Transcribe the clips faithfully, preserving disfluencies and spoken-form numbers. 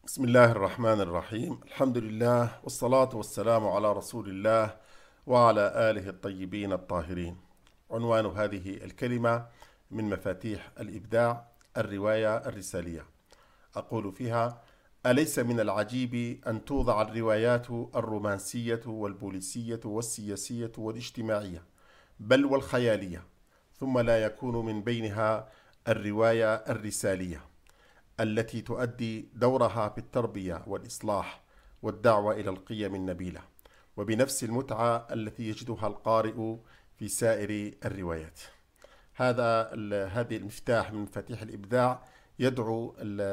بسم الله الرحمن الرحيم. الحمد لله والصلاة والسلام على رسول الله وعلى آله الطيبين الطاهرين. عنوان هذه الكلمة من مفاتيح الإبداع: الرواية الرسالية. أقول فيها: أليس من العجيب أن توضع الروايات الرومانسية والبوليسية والسياسية والاجتماعية بل والخيالية، ثم لا يكون من بينها الرواية الرسالية التي تؤدي دورها في التربية والإصلاح والدعوة إلى القيم النبيلة، وبنفس المتعة التي يجدها القارئ في سائر الروايات. هذا هذه المفتاح من مفاتيح الإبداع يدعو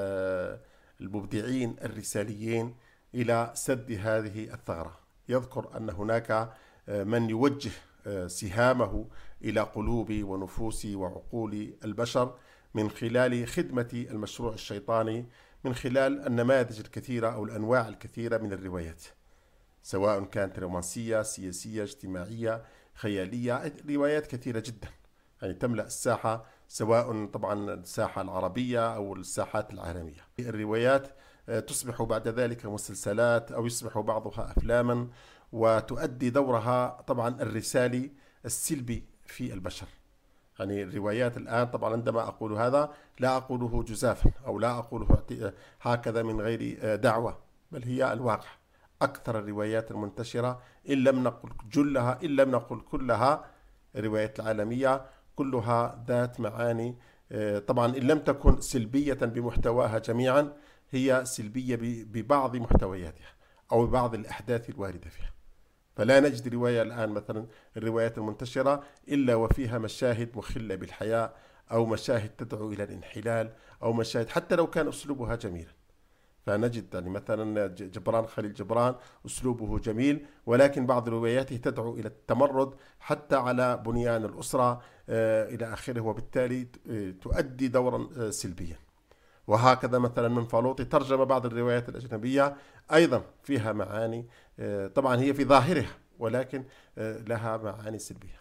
المبدعين الرساليين إلى سد هذه الثغرة. يذكر أن هناك من يوجه سهامه إلى قلوب ونفوس وعقول البشر من خلال خدمة المشروع الشيطاني، من خلال النماذج الكثيرة أو الأنواع الكثيرة من الروايات، سواء كانت رومانسية، سياسية، اجتماعية، خيالية. روايات كثيرة جدا يعني تملأ الساحة، سواء طبعا الساحة العربية أو الساحات العالمية. الروايات تصبح بعد ذلك مسلسلات أو يصبح بعضها أفلاما، وتؤدي دورها طبعا الرسالي السلبي في البشر. يعني الروايات الآن طبعا عندما أقول هذا لا أقوله جزافا أو لا أقوله هكذا من غير دعوة، بل هي الواقع. أكثر الروايات المنتشرة إن لم نقل جلها إن لم نقل كلها، الروايات العالمية كلها ذات معاني، طبعا إن لم تكن سلبية بمحتواها جميعا، هي سلبية ببعض محتوياتها أو ببعض الأحداث الواردة فيها. فلا نجد رواية الآن مثلا الروايات المنتشرة إلا وفيها مشاهد مخلة بالحياة، أو مشاهد تدعو إلى الانحلال، أو مشاهد حتى لو كان أسلوبها جميلا. فنجد يعني مثلا جبران خليل جبران أسلوبه جميل، ولكن بعض رواياته تدعو إلى التمرد حتى على بنيان الأسرة إلى آخره، وبالتالي تؤدي دورا سلبيا. وهكذا مثلا من فالوطي ترجم بعض الروايات الأجنبية أيضا فيها معاني، طبعا هي في ظاهرها ولكن لها معاني سلبية.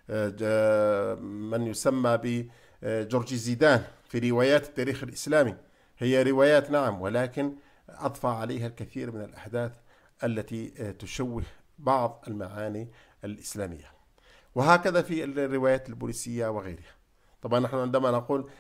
من يسمى بجورجي زيدان في روايات التاريخ الإسلامي، هي روايات نعم، ولكن أضفى عليها الكثير من الأحداث التي تشوه بعض المعاني الإسلامية. وهكذا في الروايات البوليسية وغيرها. طبعا نحن عندما نقول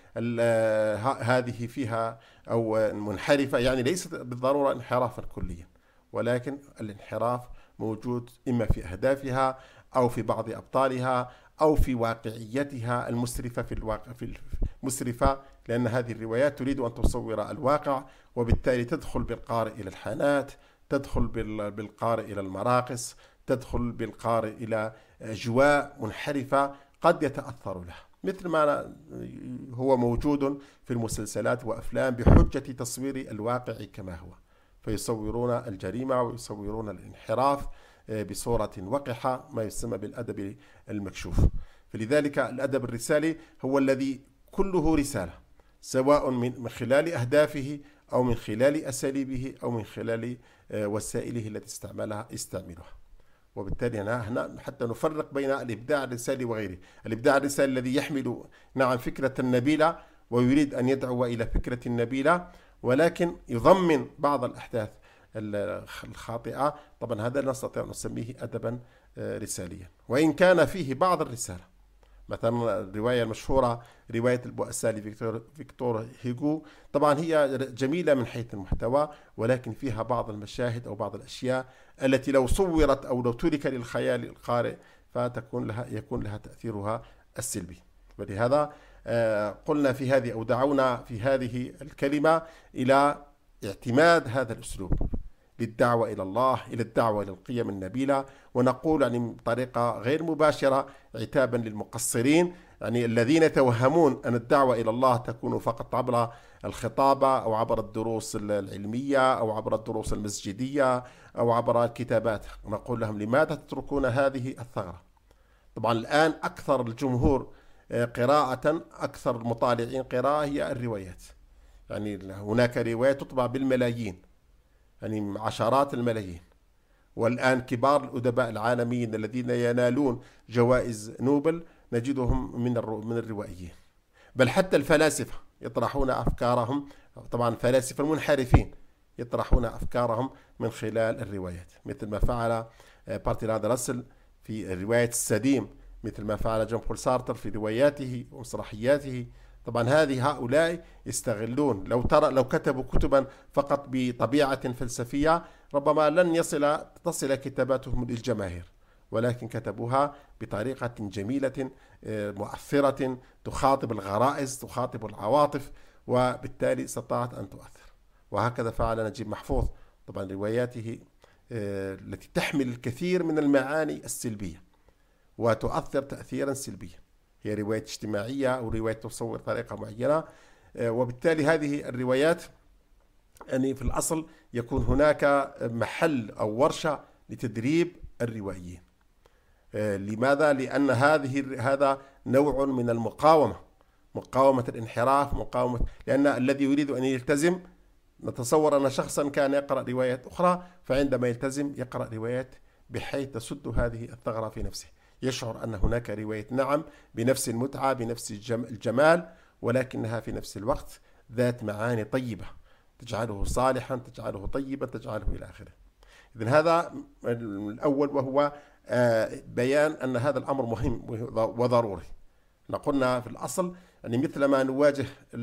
هذه فيها أو منحرفة، يعني ليست بالضرورة انحرافا كليا، ولكن الانحراف موجود إما في أهدافها أو في بعض أبطالها أو في واقعيتها المسرفة في الواقع في المسرفة، لأن هذه الروايات تريد أن تصور الواقع، وبالتالي تدخل بالقارئ إلى الحانات، تدخل بالقارئ إلى المراقص، تدخل بالقارئ إلى أجواء منحرفة قد يتأثر لها، مثل ما هو موجود في المسلسلات وأفلام بحجة تصوير الواقع كما هو، فيصورون الجريمة ويصورون الانحراف بصورة وقحة، ما يسمى بالأدب المكشوف. فلذلك الأدب الرسالي هو الذي كله رسالة، سواء من خلال أهدافه أو من خلال أساليبه أو من خلال وسائله التي استعملها استعملها. وبالتالي هنا حتى نفرق بين الإبداع الرسالي وغيره. الإبداع الرسالي الذي يحمل نعم فكرة نبيلة ويريد أن يدعو إلى فكرة نبيلة، ولكن يضمن بعض الأحداث الخاطئة، طبعا هذا لا نستطيع أن نسميه أدبا رساليا، وإن كان فيه بعض الرسالة. مثلا الرواية المشهورة رواية البؤساء لفيكتور فيكتور هيغو، طبعا هي جميلة من حيث المحتوى، ولكن فيها بعض المشاهد أو بعض الأشياء التي لو صورت أو لو ترك للخيال القارئ فتكون لها يكون لها تأثيرها السلبي. ولهذا قلنا في هذه أو دعونا في هذه الكلمة إلى اعتماد هذا الأسلوب للدعوة إلى الله، إلى الدعوة إلى القيم النبيلة، ونقول يعني بطريقة غير مباشرة عتابا للمقصرين، يعني الذين يتوهمون أن الدعوة إلى الله تكون فقط عبر الخطابة أو عبر الدروس العلمية أو عبر الدروس المسجدية أو عبر الكتابات. نقول لهم: لماذا تتركون هذه الثغرة؟ طبعا الآن أكثر الجمهور قراءة، أكثر المطالعين قراءة هي الروايات. يعني هناك روايات تطبع بالملايين، يعني عشرات الملايين، والآن كبار الأدباء العالميين الذين ينالون جوائز نوبل نجدهم من من الروائيين، بل حتى الفلاسفة يطرحون أفكارهم، طبعا فلاسفة منحرفين يطرحون أفكارهم من خلال الروايات، مثل ما فعل برتراند راسل في رواية السديم، مثل ما فعل جون بول سارتر في رواياته ومسرحياته. طبعا هذه هؤلاء يستغلون، لو ترى لو كتبوا كتبا فقط بطبيعة فلسفية ربما لن يصل تصل كتاباتهم للجماهير، ولكن كتبوها بطريقة جميلة مؤثرة تخاطب الغرائز، تخاطب العواطف، وبالتالي استطاعت أن تؤثر. وهكذا فعل نجيب محفوظ. طبعا رواياته التي تحمل الكثير من المعاني السلبية وتؤثر تأثيرا سلبيا، هي رواية اجتماعية أو رواية تصور طريقة معينة، وبالتالي هذه الروايات يعني في الأصل يكون هناك محل أو ورشة لتدريب الروائيين. لماذا؟ لأن هذه هذا نوع من المقاومة، مقاومة الانحراف، مقاومة، لأن الذي يريد أن يلتزم، نتصور أن شخصا كان يقرأ روايات أخرى، فعندما يلتزم يقرأ روايات بحيث تسد هذه الثغرة في نفسه، يشعر أن هناك رواية نعم بنفس المتعة بنفس الجمال، ولكنها في نفس الوقت ذات معاني طيبة تجعله صالحا، تجعله طيبا، تجعله إلى آخره. إذن هذا الأول، وهو بيان أن هذا الأمر مهم وضروري. قلنا في الأصل يعني مثل ما نواجه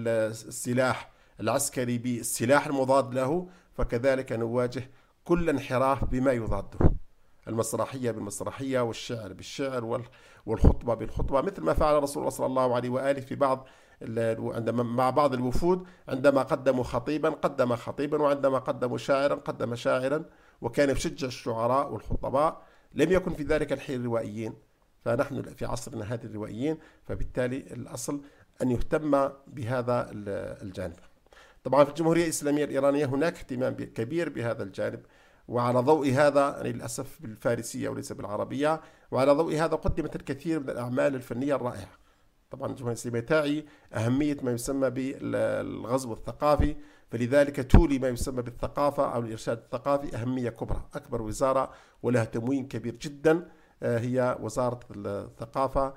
السلاح العسكري بالسلاح المضاد له، فكذلك نواجه كل انحراف بما يضاده، المسرحية بالمسرحية، والشعر بالشعر، والخطبة بالخطبة، مثل ما فعل رسول الله صلى الله عليه وآله في بعض عندما مع بعض الوفود، عندما قدموا خطيبا قدم خطيبا، وعندما قدموا شاعرا قدم شاعرا، وكان يشجع الشعراء والخطباء. لم يكن في ذلك الحين روائيين، فنحن في عصرنا هذه الروائيين، فبالتالي الأصل أن يهتم بهذا الجانب. طبعا في الجمهورية الإسلامية الإيرانية هناك اهتمام كبير بهذا الجانب، وعلى ضوء هذا يعني للأسف بالفارسية وليس بالعربية، وعلى ضوء هذا قدمت الكثير من الأعمال الفنية الرائعة. طبعا الجمهورية الإسلامية تعي أهمية ما يسمى بالغزو الثقافي، فلذلك تولي ما يسمى بالثقافة أو الإرشاد الثقافي أهمية كبرى. أكبر وزارة ولها تموين كبير جدا هي وزارة الثقافة،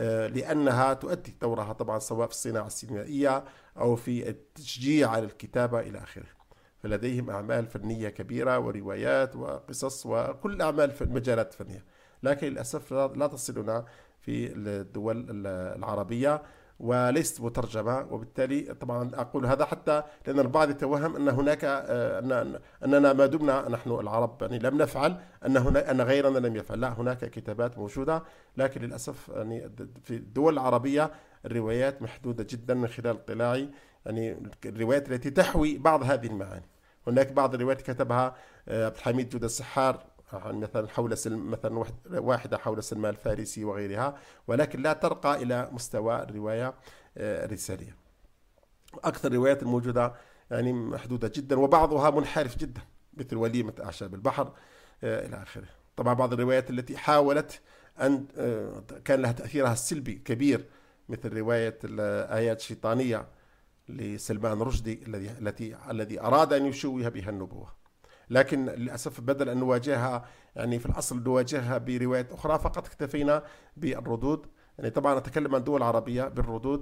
لأنها تؤدي دورها طبعا سواء في الصناعة السينمائية أو في التشجيع على الكتابة إلى آخره. فلديهم أعمال فنية كبيرة وروايات وقصص وكل الأعمال في المجالات الفنية، لكن للأسف لا تصلنا في الدول العربية وليست مترجمة. وبالتالي طبعا أقول هذا حتى لأن البعض يتوهم أن هناك أن أننا ما دمنا نحن العرب يعني لم نفعل، أن هنا أن غيرنا لم يفعل. لا، هناك كتابات موجودة، لكن للأسف يعني في الدول العربية الروايات محدودة جدا من خلال اطلاعي، يعني الروايات التي تحوي بعض هذه المعاني. هناك بعض الروايات كتبها عبد الحميد جودة السحار، مثلا حول سلم مثلا واحدة حول سلمان الفارسي وغيرها، ولكن لا ترقى إلى مستوى الرواية الرسالية. أكثر الروايات الموجودة يعني محدودة جدا، وبعضها منحرف جدا، مثل وليمة أعشاب البحر إلى آخره. طبعا بعض الروايات التي حاولت أن كان لها تأثيرها السلبي كبير، مثل رواية الآيات الشيطانية لسلمان رشدي الذي التي الذي أراد أن يشوه بها النبوة، لكن للأسف بدل أن نواجهها يعني في الأصل نواجهها بروايات أخرى، فقط اكتفينا بالردود. يعني طبعا أتكلم عن دول عربية بالردود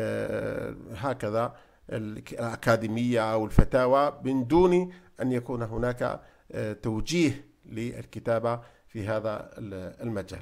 آه هكذا الأكاديمية أو الفتاوى، من دون أن يكون هناك آه توجيه للكتابة في هذا المجال.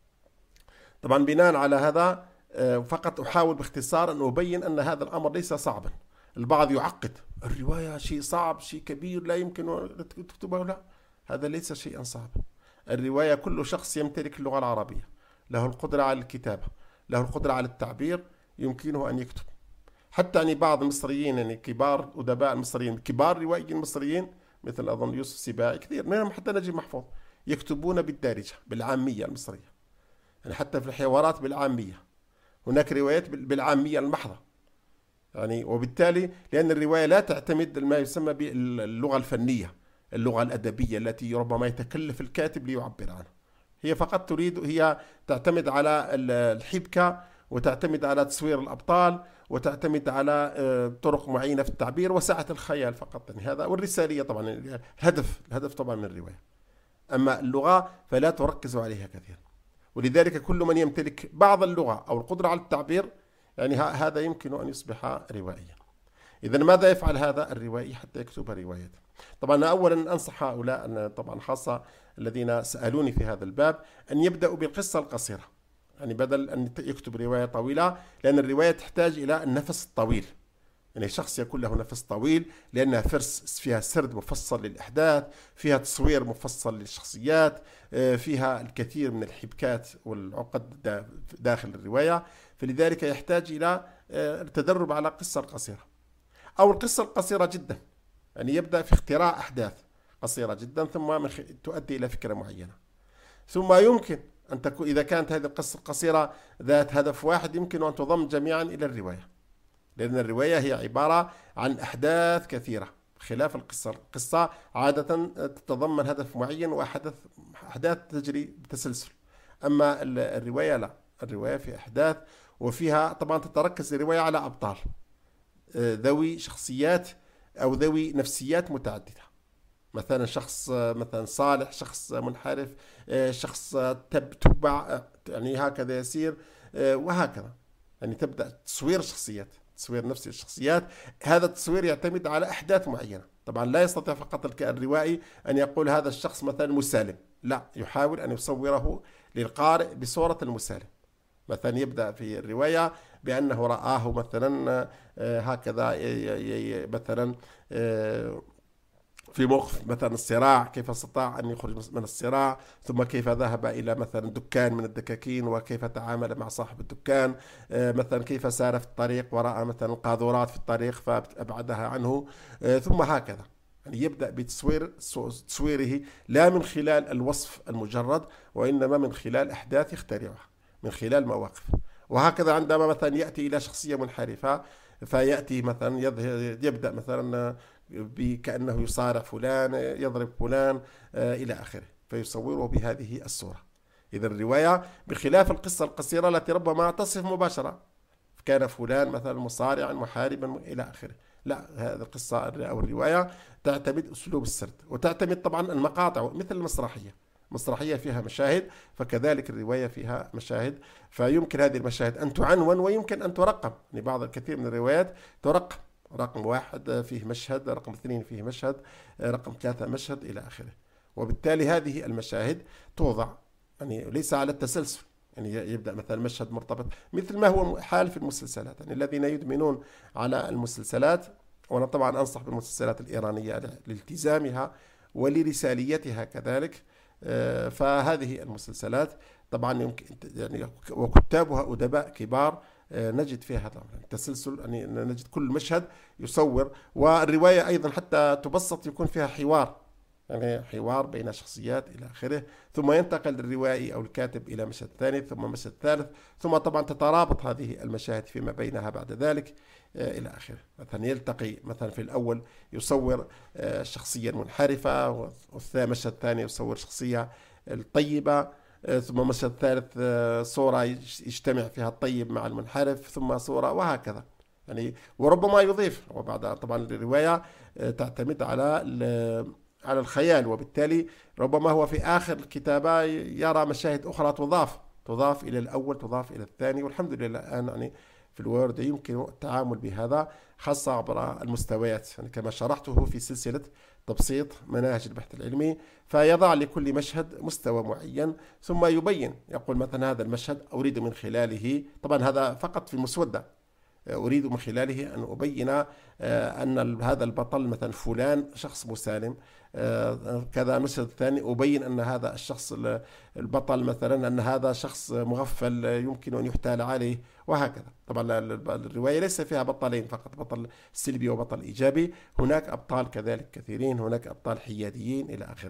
طبعا بناء على هذا آه فقط أحاول باختصار أن أبين أن هذا الأمر ليس صعبا. البعض يعقد الرواية شيء صعب، شيء كبير لا يمكن أن تكتبه. لا، هذا ليس شيئا صعبا. الرواية كل شخص يمتلك اللغة العربية، له القدرة على الكتابة، له القدرة على التعبير، يمكنه أن يكتب. حتى يعني بعض المصريين يعني كبار أدباء المصريين، كبار روائيين المصريين، مثل أظن يوسف سباعي، كثير منهم حتى نجيب محفوظ، يكتبون بالدارجة بالعامية المصرية، يعني حتى في الحوارات بالعامية. هناك روايات بالعامية المحضة، يعني وبالتالي لأن الرواية لا تعتمد ما يسمى باللغة الفنية، اللغة الأدبية التي ربما يتكلف الكاتب ليعبر عنها. هي فقط تريد، هي تعتمد على الحبكة، وتعتمد على تصوير الأبطال، وتعتمد على طرق معينة في التعبير وسعة الخيال فقط. يعني هذا والرسالية طبعا الهدف الهدف طبعا من الرواية. أما اللغة فلا تركز عليها كثيرا، ولذلك كل من يمتلك بعض اللغة أو القدرة على التعبير يعني هذا يمكن أن يصبح روائيا. إذا ماذا يفعل هذا الروائي حتى يكتب رواية؟ طبعا أولا أنصح هؤلاء أن طبعا خاصة الذين سألوني في هذا الباب أن يبدأوا بالقصة القصيرة، يعني بدل أن يكتب رواية طويلة، لأن الرواية تحتاج إلى النفس الطويل، يعني شخص يكون له نفس طويل، لأنها فرس فيها سرد مفصل للأحداث، فيها تصوير مفصل للشخصيات، فيها الكثير من الحبكات والعقد داخل الرواية، فلذلك يحتاج إلى التدرب على قصة قصيرة أو القصة القصيرة جدا، يعني يبدأ في اختراع أحداث قصيرة جدا ثم تؤدي إلى فكرة معينة، ثم يمكن أن تكون إذا كانت هذه القصة القصيرة ذات هدف واحد يمكن أن تضم جميعا إلى الرواية، لأن الرواية هي عبارة عن أحداث كثيرة خلاف القصة. القصة عادة تتضمن هدف معين وأحداث أحداث تجري بتسلسل، أما الرواية لا، الرواية في أحداث وفيها طبعا تتركز الرواية على أبطال ذوي شخصيات أو ذوي نفسيات متعددة، مثلا شخص مثلا صالح، شخص منحرف، شخص تبع، يعني هكذا يسير وهكذا، يعني تبدأ تصوير شخصيات، تصوير نفسي الشخصيات. هذا التصوير يعتمد على أحداث معينة، طبعا لا يستطيع فقط الروائي أن يقول هذا الشخص مثلا مسالم، لا، يحاول أن يصوره للقارئ بصورة المسالم. مثلا يبدأ في الرواية بأنه رآه مثلا هكذا مثلا في موقف مثلا الصراع، كيف استطاع أن يخرج من الصراع، ثم كيف ذهب إلى مثلا دكان من الدكاكين وكيف تعامل مع صاحب الدكان، مثلا كيف سار في الطريق ورأى مثلا قاذورات في الطريق فأبعدها عنه، ثم هكذا. يعني يبدأ بتصوير تصويره لا من خلال الوصف المجرد، وإنما من خلال أحداث يخترعها، من خلال مواقف. وهكذا عندما مثلا يأتي إلى شخصية منحرفة فيأتي مثلا يبدأ مثلا كأنه يصارع فلان، يضرب فلان إلى آخره، فيصوره بهذه الصورة. إذا الرواية بخلاف القصة القصيرة التي ربما تصف مباشرة كان فلان مثلا مصارعا محاربا إلى آخره، لا، هذه القصة أو الرواية تعتمد أسلوب السرد، وتعتمد طبعا المقاطع مثل المسرحية، مسرحية فيها مشاهد، فكذلك الرواية فيها مشاهد، فيمكن هذه المشاهد أن تعنون ويمكن أن ترقم، يعني بعض الكثير من الروايات ترقم، رقم واحد فيه مشهد، رقم اثنين فيه مشهد، رقم ثلاثة مشهد إلى آخره. وبالتالي هذه المشاهد توضع يعني ليس على التسلسل، يعني يبدأ مثلا مشهد مرتبط مثل ما هو حال في المسلسلات، يعني الذين يدمنون على المسلسلات، وأنا طبعا أنصح بالمسلسلات الإيرانية لالتزامها ولرساليتها كذلك، فهذه المسلسلات طبعا يمكن يعني وكتابها أدباء كبار نجد فيها هذا التسلسل، يعني نجد كل مشهد يصور، والرواية أيضا حتى تبسط يكون فيها حوار، يعني حوار بين شخصيات إلى آخره، ثم ينتقل الروائي أو الكاتب إلى مشهد ثاني ثم مشهد ثالث، ثم طبعا تترابط هذه المشاهد فيما بينها بعد ذلك إلى آخره. مثلا يلتقي مثلا في الأول يصور شخصية منحرفة، والمشهد الثاني يصور شخصية الطيبة، ثم مشهد ثالث صورة يجتمع فيها الطيب مع المنحرف، ثم صورة، وهكذا يعني. وربما يضيف، وبعد طبعا الرواية تعتمد على على الخيال، وبالتالي ربما هو في آخر الكتابة يرى مشاهد أخرى تضاف تضاف إلى الأول، تضاف إلى الثاني، والحمد لله الآن يعني في الوورد يمكن التعامل بهذا، خاصة عبر المستويات، يعني كما شرحته في سلسلة تبسيط مناهج البحث العلمي، فيضع لكل مشهد مستوى معين ثم يبين، يقول مثلا هذا المشهد أريد من خلاله، طبعا هذا فقط في المسودة، أريد من خلاله أن أبين أن هذا البطل مثلا فلان شخص مسالم، كذا. المشهد الثاني أبين أن هذا الشخص البطل مثلا أن هذا شخص مغفل يمكن أن يحتال عليه، وهكذا. طبعا الرواية ليس فيها بطلين فقط، بطل سلبي وبطل إيجابي، هناك أبطال كذلك كثيرين، هناك أبطال حياديين إلى آخره.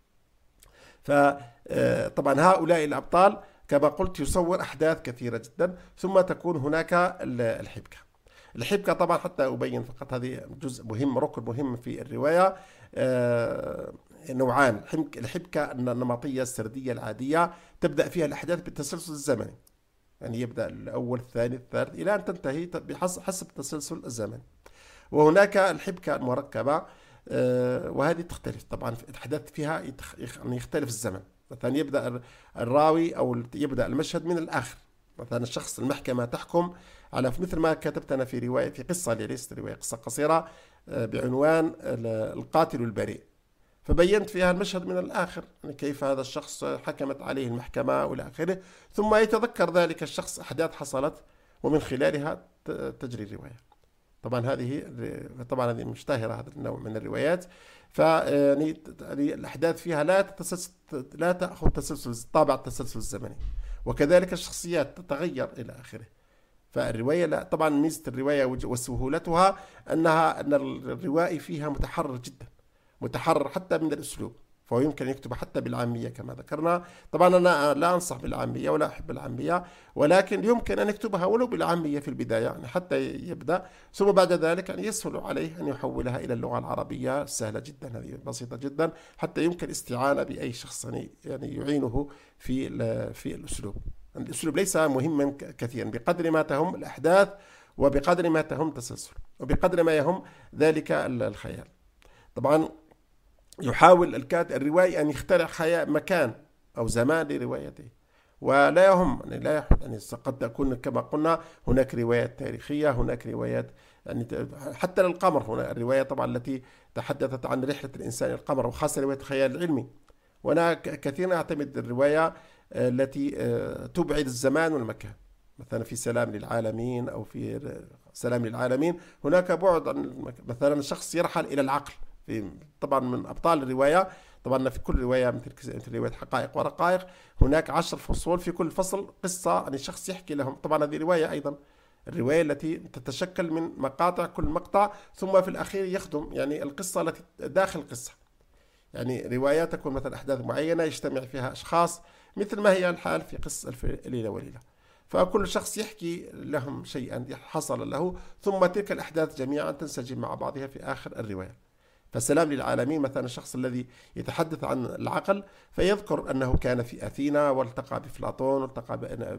فطبعا هؤلاء الأبطال كما قلت يصور أحداث كثيرة جدا، ثم تكون هناك الحبكة. الحبكة طبعا حتى أبين فقط، هذه جزء مهم، ركن مهم في الرواية، نوعان. الحبكة النمطية السردية العادية تبدأ فيها الأحداث بالتسلسل الزمني، يعني يبدأ الأول الثاني الثالث إلى أن تنتهي بحسب التسلسل الزمني. وهناك الحبكة المركبة، وهذه تختلف طبعا، الأحداث فيها يختلف الزمن، مثلا يبدأ الراوي أو يبدأ المشهد من الآخر، مثلا الشخص المحكمة تحكم على مثل ما كتبت أنا في رواية، في قصة لي ليست رواية، قصة قصيرة بعنوان القاتل البريء، فبينت فيها المشهد من الآخر، يعني كيف هذا الشخص حكمت عليه المحكمة وإلى آخره، ثم يتذكر ذلك الشخص أحداث حصلت ومن خلالها تجري الرواية. طبعا هذه طبعا هذه مشتهرة، هذا النوع من الروايات، فيعني الأحداث فيها لا تتسلسل، لا تأخذ تسلسل طابع التسلسل الزمني، وكذلك الشخصيات تتغير إلى آخره. فالرواية لا، طبعا ميزة الرواية وسهولتها أنها أن الروائي فيها متحرر جدا، متحرر حتى من الأسلوب، فهو يمكن أن يكتب حتى بالعامية كما ذكرنا. طبعا أنا لا أنصح بالعامية ولا أحب العامية، ولكن يمكن أن يكتبها ولو بالعامية في البداية، يعني حتى يبدأ، ثم بعد ذلك يعني يسهل عليه أن يحولها إلى اللغة العربية سهلة جدا، هذه بسيطة جدا، حتى يمكن استعانة بأي شخص يعني يعينه في في الأسلوب. الأسلوب ليس مهما كثيرا بقدر ما تهم الأحداث، وبقدر ما تهم تسلسل، وبقدر ما يهم ذلك الخيال. طبعا يحاول الكاتب الروائي أن يخترع خيال مكان أو زمان لروايته، ولا يهم يعني لا يحب يعني قد تكون كما قلنا هناك روايات تاريخية، هناك روايات يعني حتى للقمر، هنا الرواية طبعا التي تحدثت عن رحلة الإنسان إلى القمر، وخاصة رواية الخيال العلمي. وأنا كثيرا أعتمد الرواية التي تبعد الزمان والمكان، مثلا في سلام للعالمين أو في سلام للعالمين هناك بعد عن مثلا شخص يرحل إلى العقل، في طبعا من أبطال الرواية، طبعا في كل رواية مثل رواية حقائق ورقائق هناك عشر فصول، في كل فصل قصة يعني شخص يحكي لهم. طبعا هذه رواية أيضا، الرواية التي تتشكل من مقاطع، كل مقطع ثم في الأخير يخدم يعني القصة التي داخل القصة، يعني روايات تكون مثلا أحداث معينة يجتمع فيها أشخاص مثل ما هي الحال في قصة ألف ليلة وليلة، فكل شخص يحكي لهم شيئا حصل له، ثم تلك الأحداث جميعا تنسجم مع بعضها في آخر الرواية. فسلام للعالمين مثلا الشخص الذي يتحدث عن العقل فيذكر أنه كان في أثينا والتقى بأفلاطون والتقى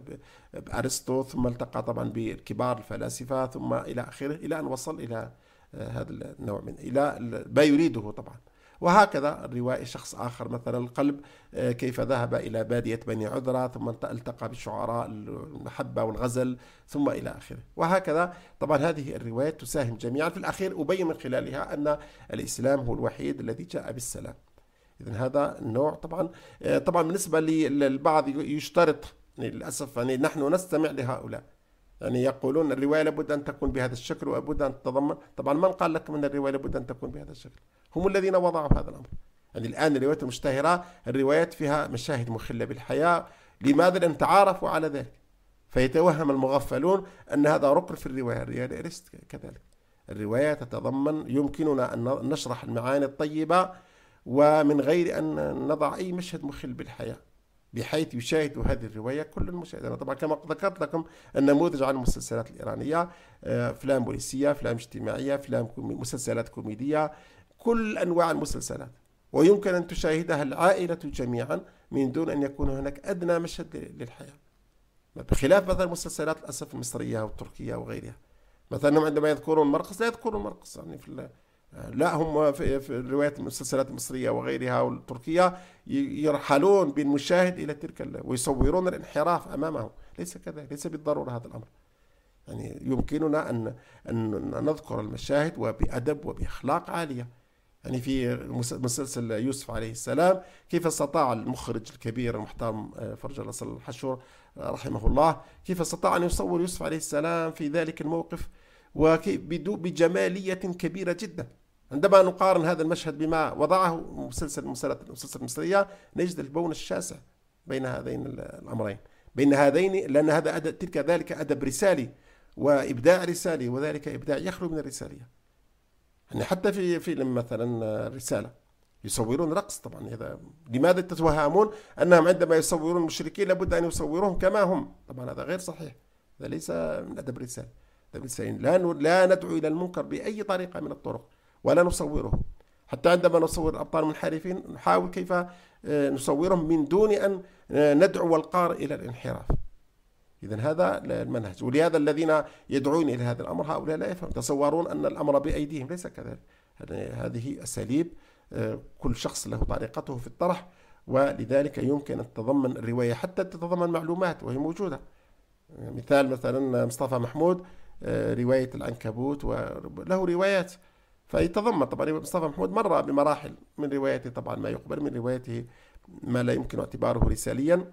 بأرسطو، ثم التقى طبعا بكبار الفلاسفة، ثم إلى آخره، إلى أن وصل إلى هذا النوع من إلى ما يريده طبعا. وهكذا الروائي شخص آخر مثلا القلب كيف ذهب إلى بادية بني عذرة، ثم التقى بالشعراء المحبة والغزل، ثم إلى آخره. وهكذا طبعا هذه الروايات تساهم جميعا في الأخير أبين من خلالها أن الإسلام هو الوحيد الذي جاء بالسلام. إذن هذا النوع طبعا طبعا بالنسبة للبعض يشترط، للأسف يعني نحن نستمع لهؤلاء، يعني يقولون الرواية لابد أن تكون بهذا الشكل ولابد أن تتضمن. طبعا من قال لكم أن الرواية لابد أن تكون بهذا الشكل؟ هم الذين وضعوا هذا الأمر. يعني الآن الروايات المشتهرة الروايات فيها مشاهد مخلة بالحياة، لماذا؟ لأن تعارفوا على ذلك، فيتوهم المغفلون أن هذا ركن في الرواية. الرواية ليست كذلك، الرواية تتضمن، يمكننا أن نشرح المعاني الطيبة ومن غير أن نضع أي مشهد مخل بالحياة، بحيث يشاهد هذه الرواية كل المشاهد. أنا طبعا كما ذكرت لكم النموذج عن المسلسلات الإيرانية، أفلام بوليسية، أفلام اجتماعية، أفلام مسلسلات كوميدية، كل أنواع المسلسلات، ويمكن أن تشاهدها العائلة جميعا من دون أن يكون هناك أدنى مشهد للحياة، بخلاف مثلا المسلسلات للأسف المصرية والتركية وغيرها. مثلا عندما يذكرون المرقص لا يذكرون المرقص، يعني في لا، هم في, في الروايات المسلسلات المصرية وغيرها والتركية يرحلون بالمشاهد إلى تلك ويصورون الانحراف أمامهم. ليس كذلك، ليس بالضرورة هذا الأمر. يعني يمكننا أن أن نذكر المشاهد وبأدب وبأخلاق عالية. يعني في مسلسل يوسف عليه السلام كيف استطاع المخرج الكبير المحترم فرج الله صلى الحشور رحمه الله، كيف استطاع أن يصور يوسف عليه السلام في ذلك الموقف وبجمالية كبيرة جدا. عندما نقارن هذا المشهد بما وضعه مسلسل المسلسل المصرية نجد البون الشاسع بين هذين الأمرين، بين هذين، لأن هذا أدب، تلك ذلك أدب رسالي وإبداع رسالي، وذلك إبداع يخلو من الرسالية. يعني حتى في فيلم مثلا رسالة يصورون رقص، طبعا هذا لماذا تتوهمون أنهم عندما يصورون المشركين لابد أن يصوروهم كما هم؟ طبعا هذا غير صحيح، هذا ليس من أدب الرسالة. لا لا ندعو إلى المنكر بأي طريقة من الطرق ولا نصوره. حتى عندما نصور الأبطال المنحرفين نحاول كيف نصورهم من دون أن ندعو القارئ إلى الانحراف. إذن هذا المنهج، ولهذا الذين يدعون إلى هذا الأمر هؤلاء لا يفهم، تصورون أن الأمر بأيديهم، ليس كذلك. هذه أساليب كل شخص له طريقته في الطرح، ولذلك يمكن أن تتضمن الرواية حتى تتضمن معلومات وهي موجودة. مثال مثلا مصطفى محمود رواية العنكبوت وله روايات، فيتضمن طبعا مصطفى محمود مر بمراحل من روايته، طبعا ما يقبل من روايته ما لا يمكن اعتباره رساليا،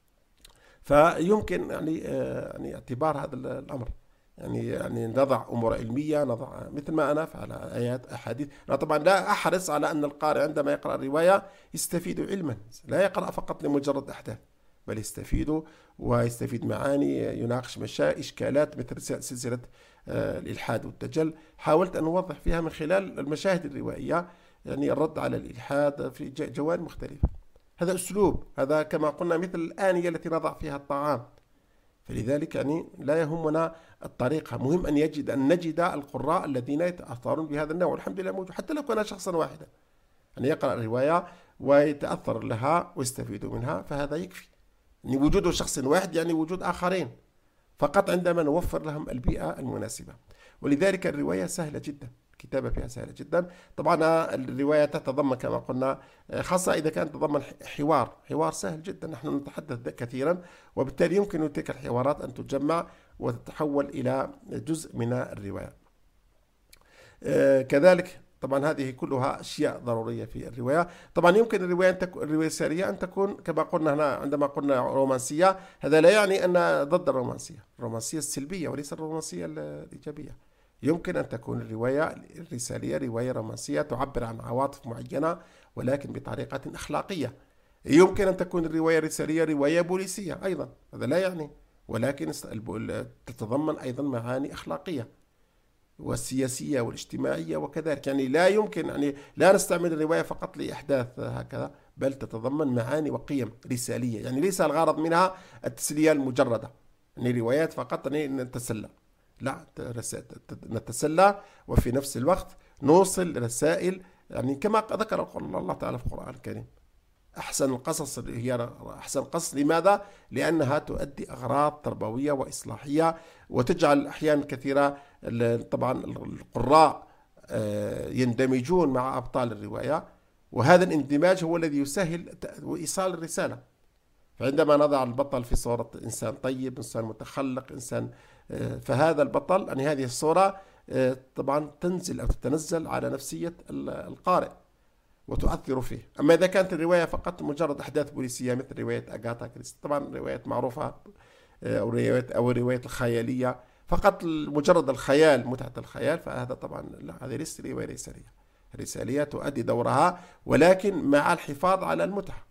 فيمكن يعني يعني اعتبار هذا الامر، يعني يعني نضع امور علميه، نضع مثل ما انا افعل ايات احاديث. انا طبعا لا احرص على ان القارئ عندما يقرا الروايه يستفيد علما، لا يقرا فقط لمجرد احداث، بل يستفيد ويستفيد معاني، يناقش مشا اشكالات مثل سلسله الالحاد والدجل، حاولت ان اوضح فيها من خلال المشاهد الروائيه يعني الرد على الالحاد في جوانب مختلفه. هذا أسلوب، هذا كما قلنا مثل الآنية التي نضع فيها الطعام، فلذلك يعني لا يهمنا الطريقة، مهم أن يجد أن نجد القراء الذين يتأثرون بهذا النوع، والحمد لله موجود، حتى لو كان شخصا واحدا أن يقرأ الرواية ويتأثر لها ويستفيد منها، فهذا يكفي. يعني وجود شخص واحد يعني وجود آخرين، فقط عندما نوفر لهم البيئة المناسبة. ولذلك الرواية سهلة جدا، الكتابة فيها سهلة جدا. طبعا الرواية تتضمن كما قلنا، خاصة إذا كانت تتضمن حوار، حوار سهل جدا، نحن نتحدث كثيرا، وبالتالي يمكن تلك الحوارات أن تجمع وتتحول إلى جزء من الرواية. كذلك طبعا هذه كلها أشياء ضرورية في الرواية. طبعا يمكن الرواية أن تكون الرواية السرية أن تكون كما قلنا هنا عندما قلنا رومانسية، هذا لا يعني أن ضد الرومانسية، الرومانسية السلبية وليس الرومانسية الإيجابية. يمكن أن تكون الرواية الرسالية رواية رومانسية تعبر عن عواطف معينة ولكن بطريقة أخلاقية. يمكن أن تكون الرواية الرسالية رواية بوليسية أيضا، هذا لا يعني، ولكن تتضمن أيضا معاني أخلاقية والسياسية والاجتماعية وكذلك. يعني لا يمكن يعني لا نستعمل الرواية فقط لإحداث هكذا، بل تتضمن معاني وقيم رسالية، يعني ليس الغرض منها التسلية المجردة، يعني روايات فقط نتسلى، لا، نتسلى وفي نفس الوقت نوصل رسائل، يعني كما ذكر الله تعالى في القرآن الكريم، أحسن القصص هي أحسن قصص. لماذا؟ لأنها تؤدي أغراض تربوية وإصلاحية، وتجعل أحيانا كثيرة طبعا القراء يندمجون مع أبطال الرواية، وهذا الاندماج هو الذي يسهل إيصال الرسالة. فعندما نضع البطل في صورة إنسان طيب، إنسان متخلق، إنسان، فهذا البطل يعني هذه الصورة طبعا تنزل أو تتنزل على نفسية القارئ وتؤثر فيه. أما إذا كانت الرواية فقط مجرد أحداث بوليسية مثل رواية أغاثا كريستي، طبعا روايات معروفة، أو روايات أو الروايات الخيالية فقط مجرد الخيال، متعة الخيال، فهذا طبعا لا، هذه ليست رواية رسالية. الرسالية تؤدي دورها ولكن مع الحفاظ على المتعة.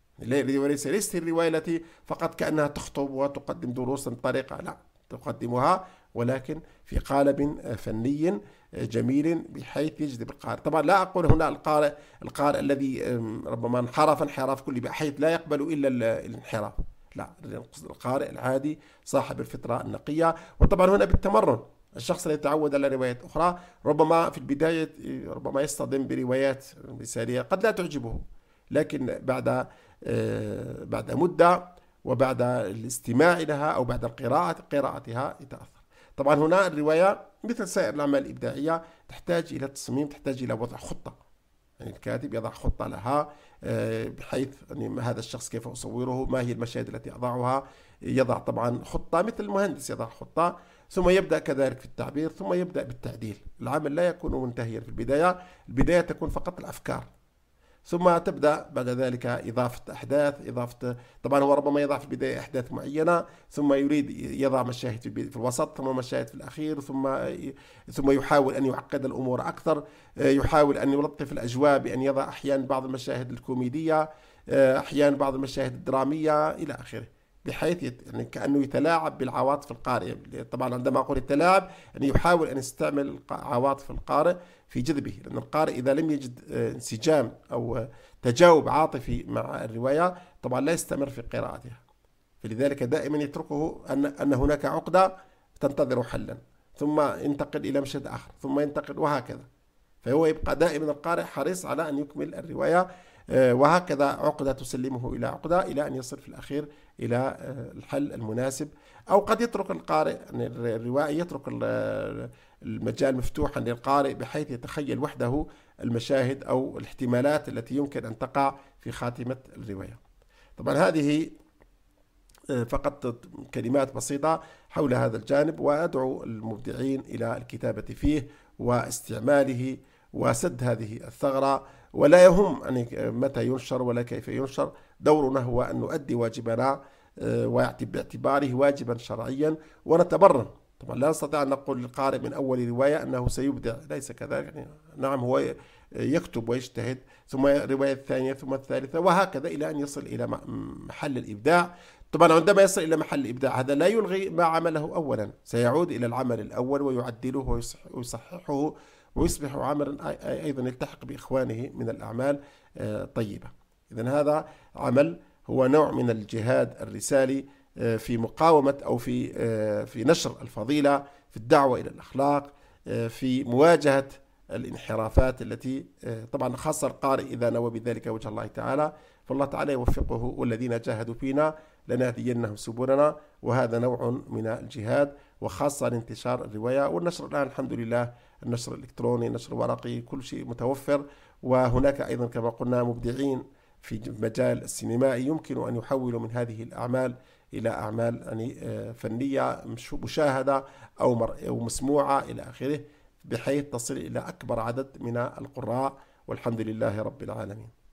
ليست الرواية التي فقط كأنها تخطب وتقدم دروسا بطريقة، لا، تقدمها ولكن في قالب فني جميل بحيث يجذب القارئ. طبعا لا أقول هنا القارئ القارئ الذي ربما انحرف انحراف كلي بحيث لا يقبل إلا الانحراف، لا، القارئ العادي صاحب الفطرة النقية. وطبعا هنا بالتمرن، الشخص الذي يتعود على روايات أخرى ربما في البداية ربما يصطدم بروايات رسالية قد لا تعجبه، لكن بعد بعد مدة وبعد الاستماع لها أو بعد القراءة قراءتها يتأثر. طبعا هنا الرواية مثل سائر الأعمال الإبداعية تحتاج إلى تصميم، تحتاج إلى وضع خطة، يعني الكاتب يضع خطة لها بحيث يعني هذا الشخص كيف أصوره، ما هي المشاهد التي أضعها، يضع طبعا خطة مثل المهندس يضع خطة، ثم يبدأ كذلك في التعبير، ثم يبدأ بالتعديل. العمل لا يكون منتهيا في البداية، البداية تكون فقط الأفكار، ثم تبدأ بعد ذلك إضافة أحداث، إضافة طبعا هو ربما يضع في البداية أحداث معينة، ثم يريد يضع مشاهد في الوسط، ثم مشاهد في الأخير، ثم ثم يحاول أن يعقد الأمور أكثر، يحاول أن يلطف الأجواء بأن يضع أحيانا بعض المشاهد الكوميدية، أحيانا بعض المشاهد الدرامية إلى آخره، بحيث يعني كأنه يتلاعب بالعواطف القارئ. طبعا عندما أقول التلاعب يعني يحاول أن يستعمل عواطف القارئ في جذبه، لأن القارئ إذا لم يجد انسجام أو تجاوب عاطفي مع الرواية طبعا لا يستمر في قراءتها، فلذلك دائما يتركه أن أن هناك عقدة تنتظر حلا، ثم ينتقل إلى مشهد آخر، ثم ينتقل وهكذا، فهو يبقى دائما القارئ حريص على أن يكمل الرواية، وهكذا عقدة تسلمه إلى عقدة إلى أن يصل في الأخير إلى الحل المناسب. أو قد يترك القارئ يعني الروائي يترك المجال مفتوحا للقارئ بحيث يتخيل وحده المشاهد أو الاحتمالات التي يمكن أن تقع في خاتمة الرواية. طبعا هذه فقط كلمات بسيطة حول هذا الجانب، وأدعو المبدعين إلى الكتابة فيه واستعماله وسد هذه الثغرة. ولا يهم يعني متى ينشر ولا كيف ينشر، دورنا هو أن نؤدي واجبنا ويعتبر باعتباره واجبا شرعيا ونتبرم. طبعا لا نستطيع أن نقول للقارئ من أول رواية أنه سيبدع، ليس كذلك. يعني نعم هو يكتب ويجتهد، ثم الرواية الثانية ثم الثالثة وهكذا إلى أن يصل إلى محل الإبداع. طبعا عندما يصل إلى محل الإبداع هذا لا يلغي ما عمله أولا، سيعود إلى العمل الأول ويعدله ويصححه ويصبح عملا أيضا يلتحق بإخوانه من الأعمال طيبة. إذن هذا عمل هو نوع من الجهاد الرسالي في مقاومة أو في في نشر الفضيلة، في الدعوة إلى الأخلاق، في مواجهة الانحرافات التي طبعا خاصة القارئ إذا نوى بذلك وجه الله تعالى، فالله تعالى يوفقه. والذين جاهدوا فينا لنهدينهم سبلنا، وهذا نوع من الجهاد، وخاصة انتشار الرواية والنشر. الآن الحمد لله النشر الإلكتروني، النشر الورقي، كل شيء متوفر. وهناك أيضا كما قلنا مبدعين في مجال السينمائي يمكن أن يحولوا من هذه الأعمال إلى أعمال يعني فنية مشاهدة أو مسموعة إلى آخره، بحيث تصل إلى أكبر عدد من القراء، والحمد لله رب العالمين.